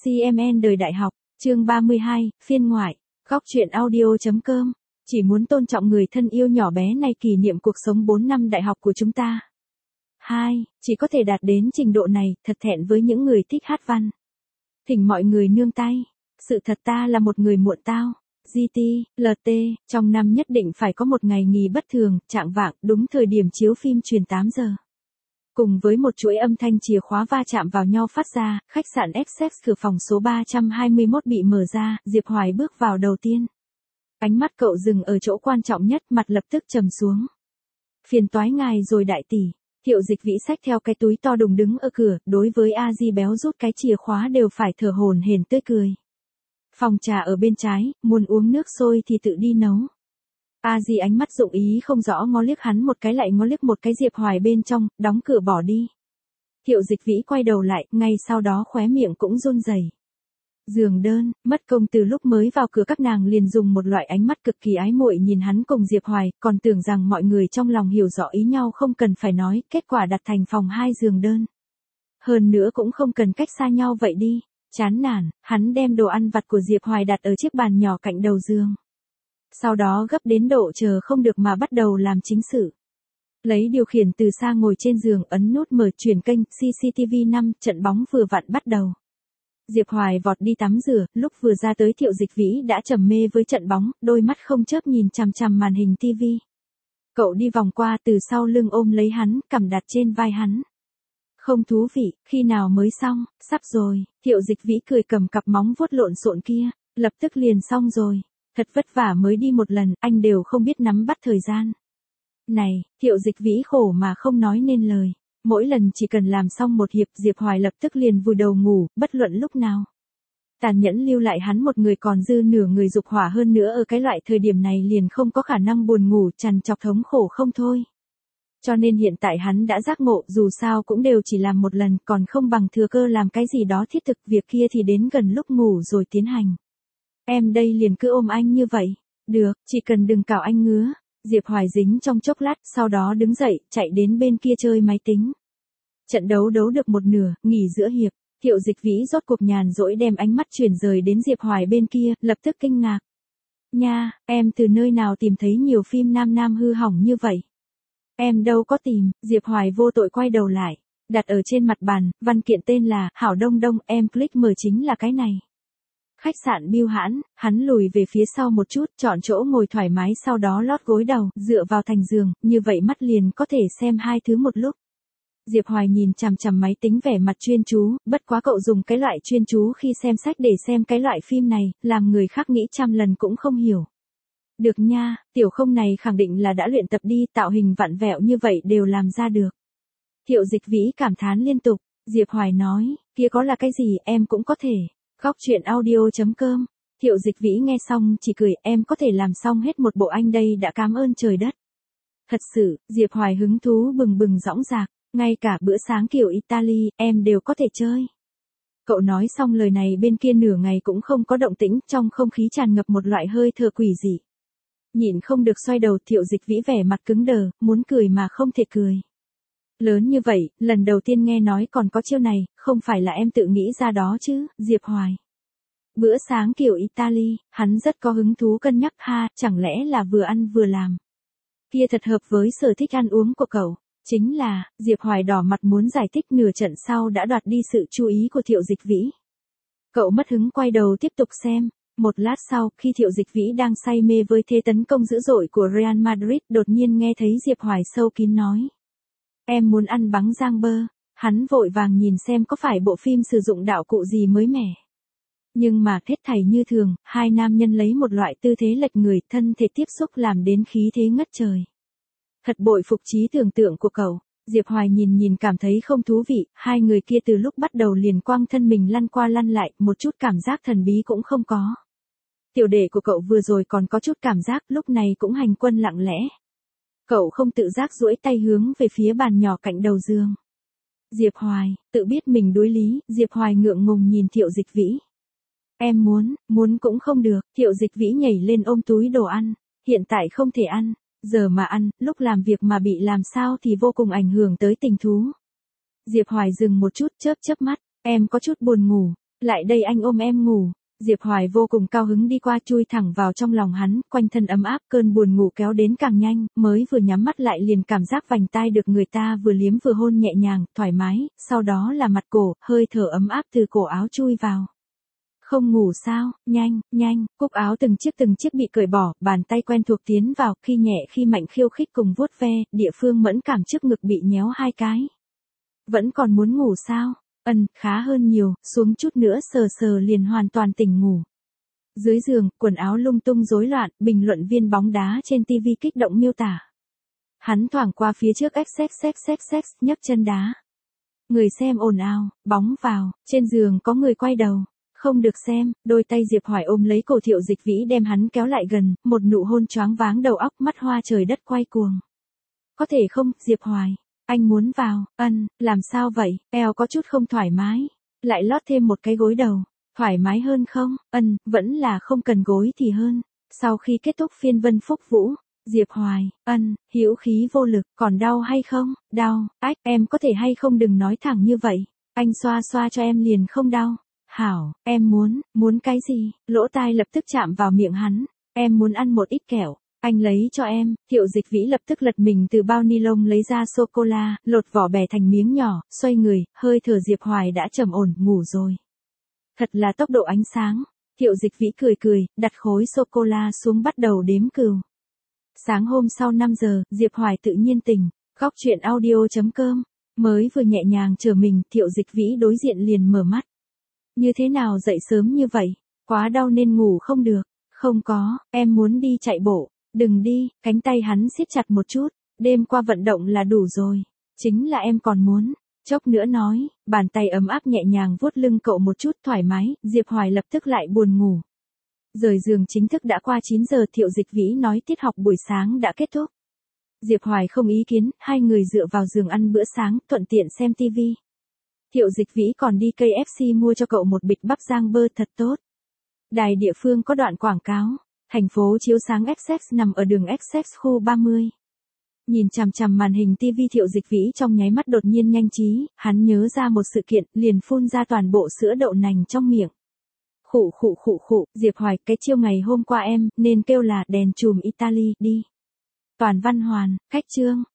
CMN đời đại học, chương 32, phiên ngoại, góc truyện audio.com. Chỉ muốn tôn trọng người thân yêu nhỏ bé này kỷ niệm cuộc sống 4 năm đại học của chúng ta. 2. Chỉ có thể đạt đến trình độ này, thật thẹn với những người thích hát văn. Thỉnh mọi người nương tay. Sự thật ta là một người muộn tao. GT, LT, trong năm nhất định phải có một ngày nghỉ bất thường, chạng vạng, đúng thời điểm chiếu phim truyền 8 giờ. Cùng với một chuỗi âm thanh chìa khóa va chạm vào nhau phát ra, khách sạn Essex cửa phòng số 321 bị mở ra, Diệp Hoài bước vào đầu tiên. Ánh mắt cậu dừng ở chỗ quan trọng nhất, mặt lập tức trầm xuống. Phiền toái ngài rồi đại tỷ. Thiệu Dịch Vĩ xách theo cái túi to đùng đứng ở cửa, đối với A Di béo rút cái chìa khóa đều phải thở hổn hển tươi cười. Phòng trà ở bên trái, muốn uống nước sôi thì tự đi nấu. A Di ánh mắt dụng ý không rõ ngó liếc hắn một cái lại ngó liếc một cái Diệp Hoài bên trong, đóng cửa bỏ đi. Thiệu Dịch Vĩ quay đầu lại, ngay sau đó khóe miệng cũng run rẩy. Giường đơn, mất công từ lúc mới vào cửa các nàng liền dùng một loại ánh mắt cực kỳ ái muội nhìn hắn cùng Diệp Hoài, còn tưởng rằng mọi người trong lòng hiểu rõ ý nhau không cần phải nói, kết quả đặt thành phòng 2 giường đơn. Hơn nữa cũng không cần cách xa nhau vậy đi. Chán nản, hắn đem đồ ăn vặt của Diệp Hoài đặt ở chiếc bàn nhỏ cạnh đầu giường. Sau đó gấp đến độ chờ không được mà bắt đầu làm chính sự. Lấy điều khiển từ xa ngồi trên giường ấn nút mở chuyển kênh CCTV 5, trận bóng vừa vặn bắt đầu. Diệp Hoài vọt đi tắm rửa, lúc vừa ra tới Thiệu Dịch Vĩ đã trầm mê với trận bóng, đôi mắt không chớp nhìn chằm chằm màn hình TV. Cậu đi vòng qua từ sau lưng ôm lấy hắn, cằm đặt trên vai hắn. Không thú vị, khi nào mới xong, sắp rồi, Thiệu Dịch Vĩ cười cầm cặp móng vuốt lộn xộn kia, lập tức liền xong rồi, thật vất vả mới đi một lần, anh đều không biết nắm bắt thời gian. Này, Thiệu Dịch Vĩ khổ mà không nói nên lời, mỗi lần chỉ cần làm xong một hiệp Diệp Hoài lập tức liền vùi đầu ngủ, bất luận lúc nào. Tàn nhẫn lưu lại hắn một người còn dư nửa người dục hỏa hơn nữa ở cái loại thời điểm này liền không có khả năng buồn ngủ trằn trọc thống khổ không thôi. Cho nên hiện tại hắn đã giác ngộ dù sao cũng đều chỉ làm một lần còn không bằng thừa cơ làm cái gì đó thiết thực việc kia thì đến gần lúc ngủ rồi tiến hành. Em đây liền cứ ôm anh như vậy. Được, chỉ cần đừng cào anh ngứa. Diệp Hoài dính trong chốc lát sau đó đứng dậy chạy đến bên kia chơi máy tính. Trận đấu được một nửa, nghỉ giữa hiệp. Thiệu Dịch Vĩ rốt cuộc nhàn rỗi đem ánh mắt chuyển rời đến Diệp Hoài bên kia, lập tức kinh ngạc. Nha, em từ nơi nào tìm thấy nhiều phim nam hư hỏng như vậy? Em đâu có tìm, Diệp Hoài vô tội quay đầu lại, đặt ở trên mặt bàn, văn kiện tên là Hảo Đông Đông, em click mở chính là cái này. Khách sạn Bưu Hãn, hắn lùi về phía sau một chút, chọn chỗ ngồi thoải mái sau đó lót gối đầu, dựa vào thành giường, như vậy mắt liền có thể xem hai thứ một lúc. Diệp Hoài nhìn chằm chằm máy tính vẻ mặt chuyên chú, bất quá cậu dùng cái loại chuyên chú khi xem sách để xem cái loại phim này, làm người khác nghĩ trăm lần cũng không hiểu. Được nha, tiểu không này khẳng định là đã luyện tập đi, tạo hình vặn vẹo như vậy đều làm ra được. Thiệu Dịch Vĩ cảm thán liên tục, Diệp Hoài nói, kia có là cái gì em cũng có thể. Góc truyện audio.com. Thiệu Dịch Vĩ nghe xong chỉ cười, em có thể làm xong hết một bộ anh đây đã cảm ơn trời đất. Thật sự, Diệp Hoài hứng thú bừng bừng dõng dạc, ngay cả bữa sáng kiểu Italy, em đều có thể chơi. Cậu nói xong lời này bên kia nửa ngày cũng không có động tĩnh, trong không khí tràn ngập một loại hơi thở quỷ dị. Nhịn không được xoay đầu, Thiệu Dịch Vĩ vẻ mặt cứng đờ, muốn cười mà không thể cười. Lớn như vậy, lần đầu tiên nghe nói còn có chiêu này, không phải là em tự nghĩ ra đó chứ, Diệp Hoài. Bữa sáng kiểu Italy, hắn rất có hứng thú cân nhắc ha, chẳng lẽ là vừa ăn vừa làm. Kia thật hợp với sở thích ăn uống của cậu. Chính là, Diệp Hoài đỏ mặt muốn giải thích nửa trận sau đã đoạt đi sự chú ý của Thiệu Dịch Vĩ. Cậu mất hứng quay đầu tiếp tục xem. Một lát sau, khi Thiệu Dịch Vĩ đang say mê với thế tấn công dữ dội của Real Madrid đột nhiên nghe thấy Diệp Hoài sâu kín nói. Em muốn ăn bánh rang bơ. Hắn vội vàng nhìn xem có phải bộ phim sử dụng đạo cụ gì mới mẻ. Nhưng mà hết thảy như thường, hai nam nhân lấy một loại tư thế lệch người, thân thể tiếp xúc làm đến khí thế ngất trời. Thật bội phục trí tưởng tượng của cậu. Diệp Hoài nhìn cảm thấy không thú vị, hai người kia từ lúc bắt đầu liền quăng thân mình lăn qua lăn lại, một chút cảm giác thần bí cũng không có. Tiểu đệ của cậu vừa rồi còn có chút cảm giác, lúc này cũng hành quân lặng lẽ. Cậu không tự giác duỗi tay hướng về phía bàn nhỏ cạnh đầu giường. Diệp Hoài, tự biết mình đối lý, Diệp Hoài ngượng ngùng nhìn Thiệu Dịch Vĩ. Em muốn cũng không được, Thiệu Dịch Vĩ nhảy lên ôm túi đồ ăn, hiện tại không thể ăn. Giờ mà ăn, lúc làm việc mà bị làm sao thì vô cùng ảnh hưởng tới tình thú. Diệp Hoài dừng một chút chớp mắt, em có chút buồn ngủ. Lại đây anh ôm em ngủ. Diệp Hoài vô cùng cao hứng đi qua chui thẳng vào trong lòng hắn, quanh thân ấm áp, cơn buồn ngủ kéo đến càng nhanh, mới vừa nhắm mắt lại liền cảm giác vành tai được người ta vừa liếm vừa hôn nhẹ nhàng, thoải mái, sau đó là mặt cổ, hơi thở ấm áp từ cổ áo chui vào. Không ngủ sao, nhanh, nhanh, cúc áo từng chiếc bị cởi bỏ, bàn tay quen thuộc tiến vào, khi nhẹ khi mạnh khiêu khích cùng vuốt ve, địa phương mẫn cảm trước ngực bị nhéo 2 cái. Vẫn còn muốn ngủ sao? Khá hơn nhiều, xuống chút nữa sờ sờ liền hoàn toàn tỉnh ngủ. Dưới giường, quần áo lung tung rối loạn, bình luận viên bóng đá trên TV kích động miêu tả. Hắn thoảng qua phía trước xxxxx, nhấc chân đá. Người xem ồn ào, bóng vào, trên giường có người quay đầu. Không được xem, đôi tay Diệp Hoài ôm lấy cổ Thiệu Dịch Vĩ đem hắn kéo lại gần, một nụ hôn choáng váng đầu óc, mắt hoa trời đất quay cuồng. Có thể không, Diệp Hoài, anh muốn vào, làm sao vậy, eo có chút không thoải mái, lại lót thêm một cái gối đầu, thoải mái hơn không, vẫn là không cần gối thì hơn. Sau khi kết thúc phiên Vân Phúc Vũ, Diệp Hoài, hữu khí vô lực, còn đau hay không, đau, em có thể hay không đừng nói thẳng như vậy, anh xoa xoa cho em liền không đau. Hảo, em muốn cái gì? Lỗ tai lập tức chạm vào miệng hắn. Em muốn ăn một ít kẹo. Anh lấy cho em. Thiệu Dịch Vĩ lập tức lật mình từ bao ni lông lấy ra sô-cô-la, lột vỏ bẻ thành miếng nhỏ, xoay người, hơi thở Diệp Hoài đã trầm ổn, ngủ rồi. Thật là tốc độ ánh sáng. Thiệu Dịch Vĩ cười, đặt khối sô-cô-la xuống bắt đầu đếm cừu. Sáng hôm sau 5 giờ, Diệp Hoài tự nhiên tỉnh. Góc chuyện audio.com. Mới vừa nhẹ nhàng trở mình, Thiệu Dịch Vĩ đối diện liền mở mắt. Như thế nào dậy sớm như vậy? Quá đau nên ngủ không được. Không có, em muốn đi chạy bộ. Đừng đi, cánh tay hắn siết chặt một chút. Đêm qua vận động là đủ rồi. Chính là em còn muốn. Chốc nữa nói, bàn tay ấm áp nhẹ nhàng vuốt lưng cậu một chút thoải mái, Diệp Hoài lập tức lại buồn ngủ. Rời giường chính thức đã qua 9 giờ, Thiệu Dịch Vĩ nói tiết học buổi sáng đã kết thúc. Diệp Hoài không ý kiến, hai người dựa vào giường ăn bữa sáng, thuận tiện xem tivi. Thiệu Dịch Vĩ còn đi KFC mua cho cậu một bịch bắp rang bơ thật tốt. Đài địa phương có đoạn quảng cáo, thành phố chiếu sáng Essex nằm ở đường Essex khu 30. Nhìn chằm chằm màn hình TV, Thiệu Dịch Vĩ trong nháy mắt đột nhiên nhanh trí, hắn nhớ ra một sự kiện, liền phun ra toàn bộ sữa đậu nành trong miệng. Khụ, Diệp Hoài, cái chiêu ngày hôm qua em, nên kêu là đèn chùm Italy, đi. Toàn văn hoàn, cách chương.